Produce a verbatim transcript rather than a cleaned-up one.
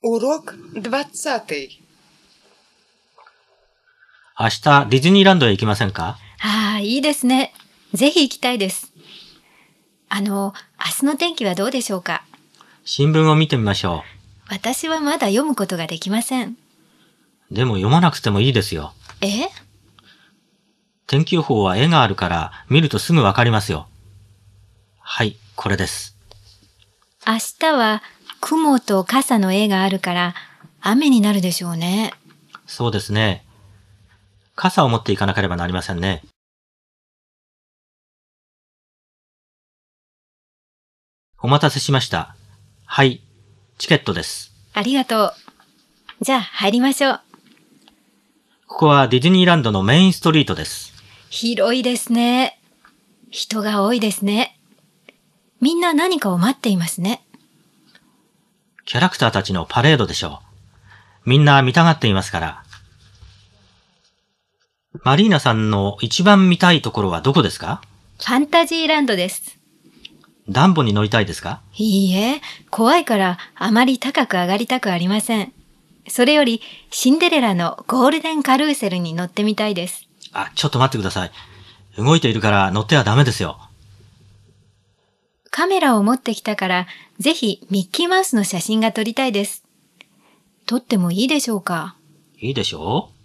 Урок двадцатый. 明日ディズニーランドへ行きませんか？ ああ、いいですね。ぜひ行きたいです。あの、明日の天気はどうでしょうか？ 新聞を見てみましょ私はまだ読むことができません。 う。でも読まなくてもいいですよ。 え？ 天気予報は絵があるから見るとすぐわかりますよ。はい、これです。 明日は雲と傘の絵があるから雨になるでしょうね。 そうですね。傘を持っていかなければなりませんね。お待たせしました。はい、チケットです。 ありがとう。じゃあ入りましょう。 ここはディズニーランドのメインストリートです。 広いですね。人が多いですね。みんな何かを待っていますね。 キャラクターたちのパレードでしょう。みんな見たがっていますから。マリーナさんの一番見たいところはどこですか？ ファンタジーランドです。 ダンボに乗りたいですか？ いいえ、怖いからあまり高く上がりたくありません。それよりシンデレラのゴールデンカルーセルに乗ってみたいです。 あ、ちょっと待ってください。動いているから乗ってはダメですよ。 カメラを持ってきたから、ぜひミッキーマウスの写真が撮りたいです。撮ってもいいでしょうか？ いいでしょう？